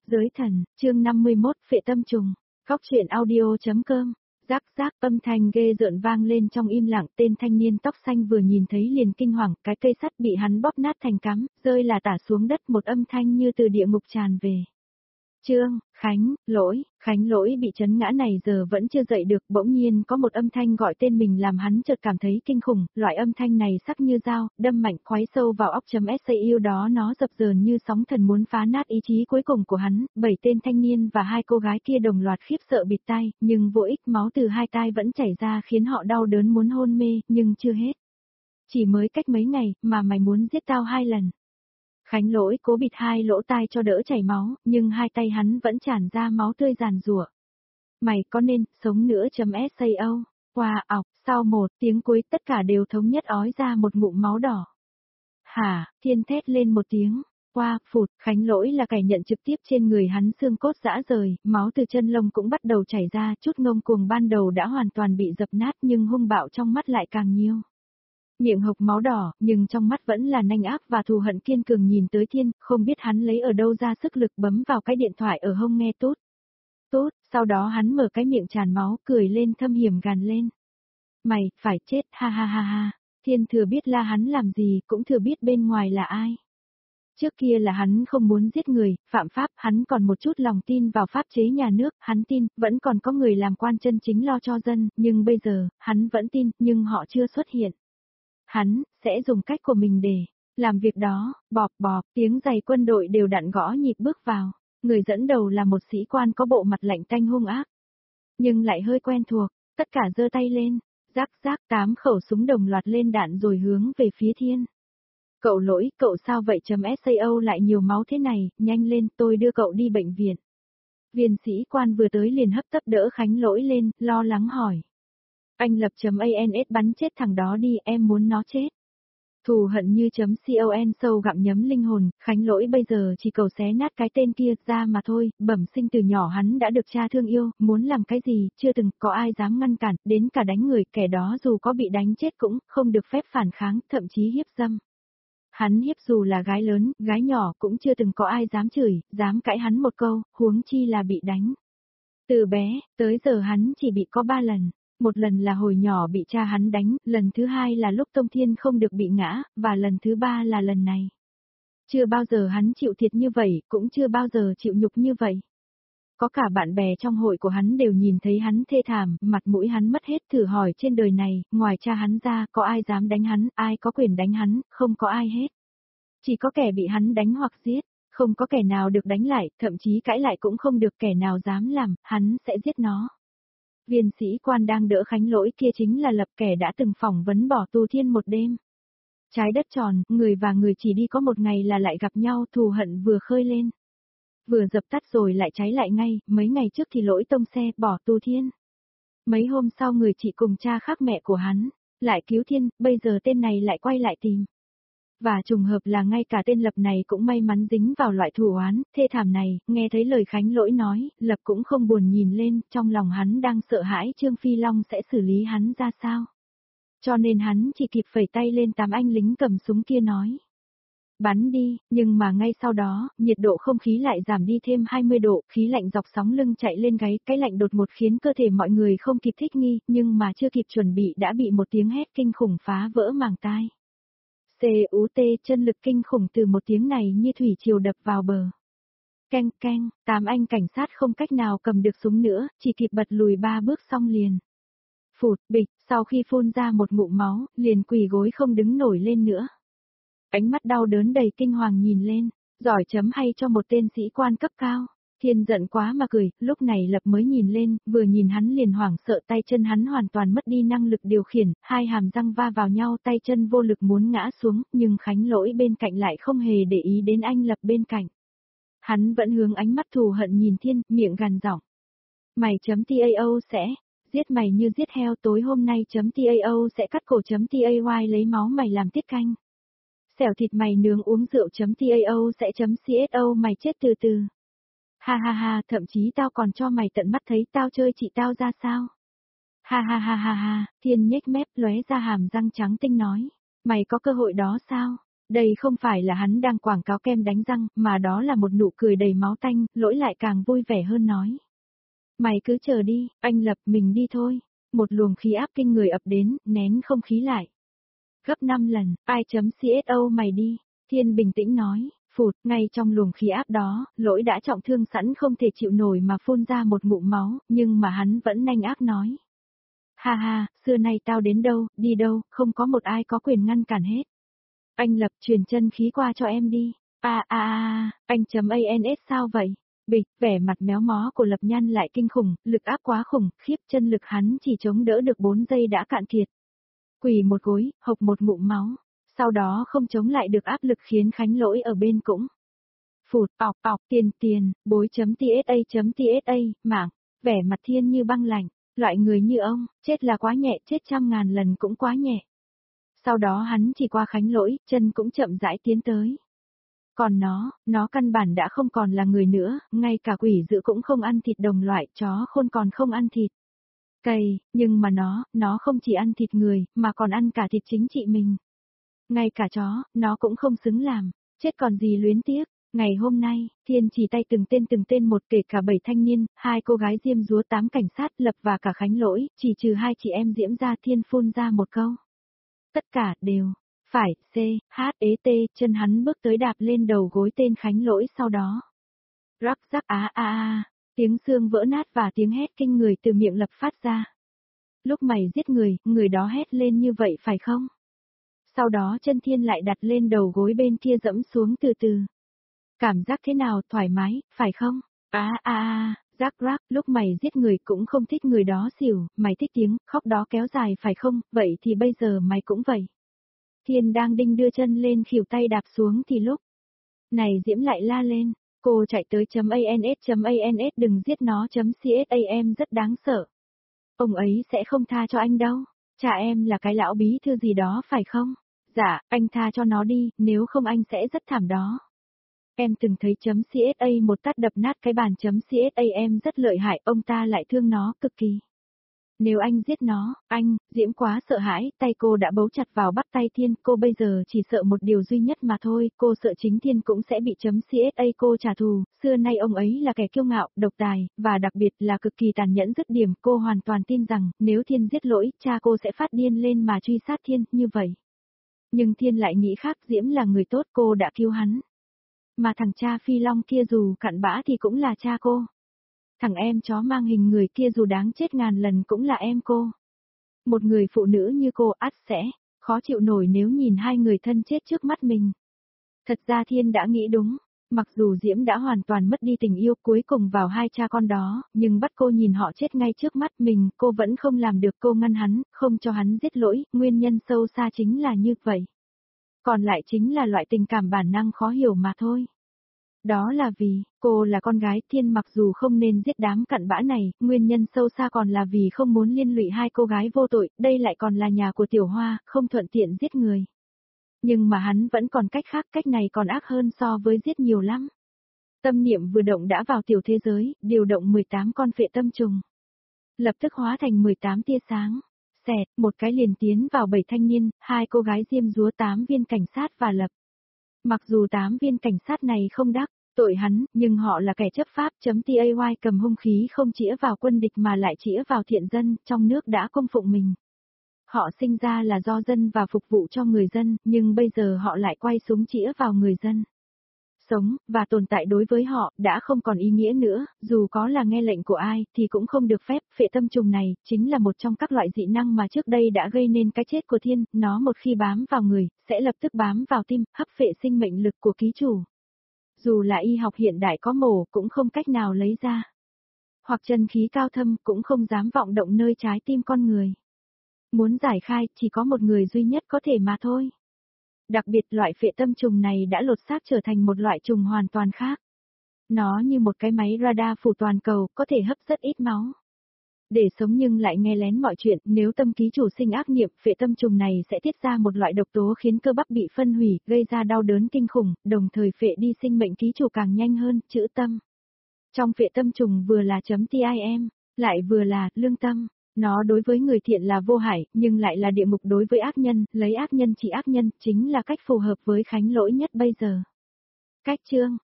Giới thần, chương 51, phệ tâm trùng. Góc truyện audio.com. Rắc rắc, âm thanh ghê rợn vang lên trong im lặng, tên thanh niên tóc xanh vừa nhìn thấy liền kinh hoàng, cái cây sắt bị hắn bóp nát thành cắm, rơi là tả xuống đất, một âm thanh như từ địa ngục tràn về. Khánh lỗi bị chấn ngã này giờ vẫn chưa dậy được, bỗng nhiên có một âm thanh gọi tên mình làm hắn chợt cảm thấy kinh khủng, loại âm thanh này sắc như dao, đâm mạnh khoái sâu vào óc.sau đó nó dập dờn như sóng thần muốn phá nát ý chí cuối cùng của hắn, 7 tên thanh niên và 2 cô gái kia đồng loạt khiếp sợ bịt tai, nhưng vô ích, máu từ 2 tai vẫn chảy ra khiến họ đau đớn muốn hôn mê, nhưng chưa hết. Chỉ mới cách mấy ngày mà mày muốn giết tao 2 lần. Khánh lỗi cố bịt 2 lỗ tai cho đỡ chảy máu, nhưng 2 tay hắn vẫn tràn ra máu tươi giàn giụa. Mày có nên sống nữa.sao? Qua ọc, sau một tiếng cuối tất cả đều thống nhất ói ra một ngụm máu đỏ. Hả, Thiên thét lên một tiếng. Qua, phụt, Khánh lỗi là kẻ nhận trực tiếp trên người hắn, xương cốt rã rời, máu từ chân lông cũng bắt đầu chảy ra, chút ngông cuồng ban đầu đã hoàn toàn bị dập nát nhưng hung bạo trong mắt lại càng nhiều. Miệng hộc máu đỏ, nhưng trong mắt vẫn là nanh ác và thù hận kiên cường nhìn tới Thiên, không biết hắn lấy ở đâu ra sức lực bấm vào cái điện thoại ở hông nghe tốt. Tốt, sau đó hắn mở cái miệng tràn máu, cười lên thâm hiểm gàn lên. Mày, phải chết, ha ha ha ha. Thiên thừa biết la hắn làm gì, cũng thừa biết bên ngoài là ai. Trước kia là hắn không muốn giết người, phạm pháp, hắn còn một chút lòng tin vào pháp chế nhà nước, hắn tin, vẫn còn có người làm quan chân chính lo cho dân, nhưng bây giờ, hắn vẫn tin, nhưng họ chưa xuất hiện. Hắn sẽ dùng cách của mình để làm việc đó. Bọp bọp, tiếng giày quân đội đều đặn gõ nhịp bước vào. Người dẫn đầu là một sĩ quan có bộ mặt lạnh tanh hung ác, nhưng lại hơi quen thuộc. Tất cả giơ tay lên, rắc rắc, 8 khẩu súng đồng loạt lên đạn rồi hướng về phía Thiên. Cậu lỗi, cậu sao vậy.sao lại nhiều máu thế này, nhanh lên, tôi đưa cậu đi bệnh viện. Viên sĩ quan vừa tới liền hấp tấp đỡ Khánh lỗi lên, lo lắng hỏi. Anh lập.ans bắn chết thằng đó đi, em muốn nó chết. Thù hận như .con sâu gặm nhấm linh hồn, Khánh lỗi bây giờ chỉ cầu xé nát cái tên kia ra mà thôi, bẩm sinh từ nhỏ hắn đã được cha thương yêu, muốn làm cái gì, chưa từng có ai dám ngăn cản, đến cả đánh người, kẻ đó dù có bị đánh chết cũng không được phép phản kháng, thậm chí hiếp dâm. Hắn hiếp dù là gái lớn, gái nhỏ cũng chưa từng có ai dám chửi, dám cãi hắn một câu, huống chi là bị đánh. Từ bé, tới giờ hắn chỉ bị có 3 lần. Một lần là hồi nhỏ bị cha hắn đánh, lần thứ 2 là lúc Tông Thiên không được bị ngã, và lần thứ 3 là lần này. Chưa bao giờ hắn chịu thiệt như vậy, cũng chưa bao giờ chịu nhục như vậy. Có cả bạn bè trong hội của hắn đều nhìn thấy hắn thê thảm, mặt mũi hắn mất hết, thử hỏi trên đời này, ngoài cha hắn ra, có ai dám đánh hắn, ai có quyền đánh hắn, không có ai hết. Chỉ có kẻ bị hắn đánh hoặc giết, không có kẻ nào được đánh lại, thậm chí cãi lại cũng không được, kẻ nào dám làm, hắn sẽ giết nó. Viên sĩ quan đang đỡ Khánh lỗi kia chính là Lập, kẻ đã từng phỏng vấn bỏ tù Thiên một đêm. Trái đất tròn, người và người chỉ đi có một ngày là lại gặp nhau, thù hận vừa khơi lên. Vừa dập tắt rồi lại cháy lại ngay, mấy ngày trước thì lỗi tông xe, bỏ tù Thiên. Mấy hôm sau người chị cùng cha khác mẹ của hắn, lại cứu Thiên, bây giờ tên này lại quay lại tìm. Và trùng hợp là ngay cả tên Lập này cũng may mắn dính vào loại thù oán thê thảm này, nghe thấy lời Khánh lỗi nói, Lập cũng không buồn nhìn lên, trong lòng hắn đang sợ hãi Trương Phi Long sẽ xử lý hắn ra sao. Cho nên hắn chỉ kịp phẩy tay lên 8 anh lính cầm súng kia nói. Bắn đi, nhưng mà ngay sau đó, nhiệt độ không khí lại giảm đi thêm 20 độ, khí lạnh dọc sóng lưng chạy lên gáy, cái lạnh đột ngột khiến cơ thể mọi người không kịp thích nghi, nhưng mà chưa kịp chuẩn bị đã bị một tiếng hét kinh khủng phá vỡ màng tai. CUT, chân lực kinh khủng từ một tiếng này như thủy triều đập vào bờ. Keng keng, 8 anh cảnh sát không cách nào cầm được súng nữa, chỉ kịp bật lùi 3 bước xong liền. Phụt, bịch, sau khi phun ra một ngụm máu, liền quỳ gối không đứng nổi lên nữa. Ánh mắt đau đớn đầy kinh hoàng nhìn lên, giỏi chấm hay cho một tên sĩ quan cấp cao. Thiên giận quá mà cười, lúc này Lập mới nhìn lên, vừa nhìn hắn liền hoảng sợ, tay chân hắn hoàn toàn mất đi năng lực điều khiển, 2 hàm răng va vào nhau, tay chân vô lực muốn ngã xuống, nhưng Khánh lỗi bên cạnh lại không hề để ý đến anh Lập bên cạnh. Hắn vẫn hướng ánh mắt thù hận nhìn Thiên, miệng gằn giọng. Mày.tao sẽ giết mày như giết heo, tối hôm nay.tao sẽ cắt cổ.tay lấy máu mày làm tiết canh. Xẻo thịt mày nướng uống rượu.tao sẽ.cso mày chết từ từ. Ha ha ha, thậm chí tao còn cho mày tận mắt thấy tao chơi chị tao ra sao. Ha ha ha ha ha, Thiên nhếch mép lóe ra hàm răng trắng tinh nói. Mày có cơ hội đó sao? Đây không phải là hắn đang quảng cáo kem đánh răng, mà đó là một nụ cười đầy máu tanh, lỗi lại càng vui vẻ hơn nói. Mày cứ chờ đi, anh Lập mình đi thôi. Một luồng khí áp kinh người ập đến, nén không khí lại. Gấp 5 lần, ai.cso mày đi. Thiên bình tĩnh nói, phụt, ngay trong luồng khí áp đó, lỗi đã trọng thương sẵn không thể chịu nổi mà phun ra một ngụm máu, nhưng mà hắn vẫn nhanh ác nói. Ha ha, xưa nay tao đến đâu, đi đâu, không có một ai có quyền ngăn cản hết. Anh Lập truyền chân khí qua cho em đi. Anh.ans sao vậy? Bịch, vẻ mặt méo mó của Lập Nhan lại kinh khủng, lực áp quá khủng, khiếp chân lực hắn chỉ chống đỡ được 4 giây đã cạn kiệt. Quỳ một gối, hộc một ngụm máu, sau đó không chống lại được áp lực khiến Khánh Lỗi ở bên cũng. Phụt, ọc, tiền, bối.tsa, mạng, vẻ mặt Thiên như băng lạnh, loại người như ông, chết là quá nhẹ, chết 100.000 lần cũng quá nhẹ. Sau đó hắn chỉ qua Khánh Lỗi, chân cũng chậm rãi tiến tới. Còn nó căn bản đã không còn là người nữa, ngay cả quỷ dữ cũng không ăn thịt đồng loại, chó khôn còn không ăn thịt. Cày, nhưng mà nó không chỉ ăn thịt người, mà còn ăn cả thịt chính trị mình. Ngay cả chó, nó cũng không xứng làm, chết còn gì luyến tiếc. Ngày hôm nay, Thiên chỉ tay từng tên một kể cả 7 thanh niên, 2 cô gái diêm dúa 8 cảnh sát Lập và cả Khánh Lỗi, chỉ trừ 2 chị em Diễm ra Thiên phun ra một câu. Tất cả đều, phải, chân hắn bước tới đạp lên đầu gối tên Khánh Lỗi sau đó. Rắc rắc tiếng xương vỡ nát và tiếng hét kinh người từ miệng Lập phát ra. Lúc mày giết người đó hét lên như vậy phải không? Sau đó chân Thiên lại đặt lên đầu gối bên kia dẫm xuống từ từ. Cảm giác thế nào, thoải mái, phải không? Rắc rắc, lúc mày giết người cũng không thích người đó xỉu, mày thích tiếng khóc đó kéo dài phải không? Vậy thì bây giờ mày cũng vậy. Thiên đang đinh đưa chân lên khỉu tay đạp xuống thì lúc này Diễm lại la lên, cô chạy tới .ans đừng giết nó .csam rất đáng sợ. Ông ấy sẽ không tha cho anh đâu, cha em là cái lão bí thư gì đó phải không? Dạ, anh tha cho nó đi, nếu không anh sẽ rất thảm đó. Em từng thấy .csa một tát đập nát cái bàn .csam rất lợi hại, ông ta lại thương nó cực kỳ. Nếu anh giết nó, Diễm quá sợ hãi, tay cô đã bấu chặt vào bắt tay Thiên, cô bây giờ chỉ sợ một điều duy nhất mà thôi, cô sợ chính Thiên cũng sẽ bị .csa cô trả thù, xưa nay ông ấy là kẻ kiêu ngạo, độc tài, và đặc biệt là cực kỳ tàn nhẫn dứt điểm, cô hoàn toàn tin rằng, nếu Thiên giết lỗi, cha cô sẽ phát điên lên mà truy sát Thiên, như vậy. Nhưng Thiên lại nghĩ khác, Diễm là người tốt, cô đã cứu hắn. Mà thằng cha Phi Long kia dù cặn bã thì cũng là cha cô. Thằng em chó mang hình người kia dù đáng chết ngàn lần cũng là em cô. Một người phụ nữ như cô ắt sẽ khó chịu nổi nếu nhìn 2 người thân chết trước mắt mình. Thật ra Thiên đã nghĩ đúng, mặc dù Diễm đã hoàn toàn mất đi tình yêu cuối cùng vào 2 cha con đó, nhưng bắt cô nhìn họ chết ngay trước mắt mình, cô vẫn không làm được, cô ngăn hắn, không cho hắn giết lỗi, nguyên nhân sâu xa chính là như vậy. Còn lại chính là loại tình cảm bản năng khó hiểu mà thôi. Đó là vì, cô là con gái Thiên mặc dù không nên giết đám cặn bã này, nguyên nhân sâu xa còn là vì không muốn liên lụy 2 cô gái vô tội, đây lại còn là nhà của Tiểu Hoa, không thuận tiện giết người. Nhưng mà hắn vẫn còn cách khác, cách này còn ác hơn so với giết nhiều lắm. Tâm niệm vừa động đã vào tiểu thế giới, điều động 18 con phệ tâm trùng. Lập tức hóa thành 18 tia sáng. Xẹt, một cái liền tiến vào 7 thanh niên, 2 cô gái diêm dúa 8 viên cảnh sát và Lập. Mặc dù 8 viên cảnh sát này không đắc tội hắn, nhưng họ là kẻ chấp pháp, .tay cầm hung khí không chĩa vào quân địch mà lại chĩa vào thiện dân, trong nước đã cung phụng mình. Họ sinh ra là do dân và phục vụ cho người dân, nhưng bây giờ họ lại quay súng chĩa vào người dân. Sống, và tồn tại đối với họ, đã không còn ý nghĩa nữa, dù có là nghe lệnh của ai, thì cũng không được phép. Phệ tâm trùng này, chính là một trong các loại dị năng mà trước đây đã gây nên cái chết của Thiên, nó một khi bám vào người, sẽ lập tức bám vào tim, hấp phệ sinh mệnh lực của ký chủ. Dù là y học hiện đại có mổ, cũng không cách nào lấy ra. Hoặc chân khí cao thâm, cũng không dám vọng động nơi trái tim con người. Muốn giải khai, chỉ có một người duy nhất có thể mà thôi. Đặc biệt loại phệ tâm trùng này đã lột xác trở thành một loại trùng hoàn toàn khác. Nó như một cái máy radar phủ toàn cầu, có thể hấp rất ít máu. Để sống nhưng lại nghe lén mọi chuyện, nếu tâm ký chủ sinh ác niệm, phệ tâm trùng này sẽ tiết ra một loại độc tố khiến cơ bắp bị phân hủy, gây ra đau đớn kinh khủng, đồng thời phệ đi sinh mệnh ký chủ càng nhanh hơn, chữ tâm. Trong phệ tâm trùng vừa là .tim, lại vừa là lương tâm. Nó đối với người thiện là vô hại, nhưng lại là địa ngục đối với ác nhân, lấy ác nhân trị ác nhân, chính là cách phù hợp với Khánh Lỗi nhất bây giờ. Cách chương